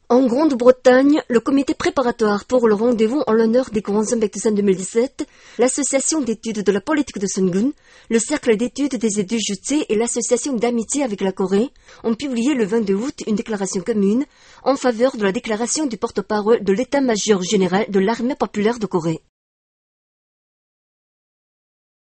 En Grande-Bretagne, le comité préparatoire pour le rendez-vous en l'honneur des Grands Hommes Baek-to-San 2017, l'association d'études de la politique de Sungun, le cercle d'études des études jutées et l'association d'amitié avec la Corée ont publié le 22 août une déclaration commune en faveur de la déclaration du porte-parole de l'état-major général de l'armée populaire de Corée.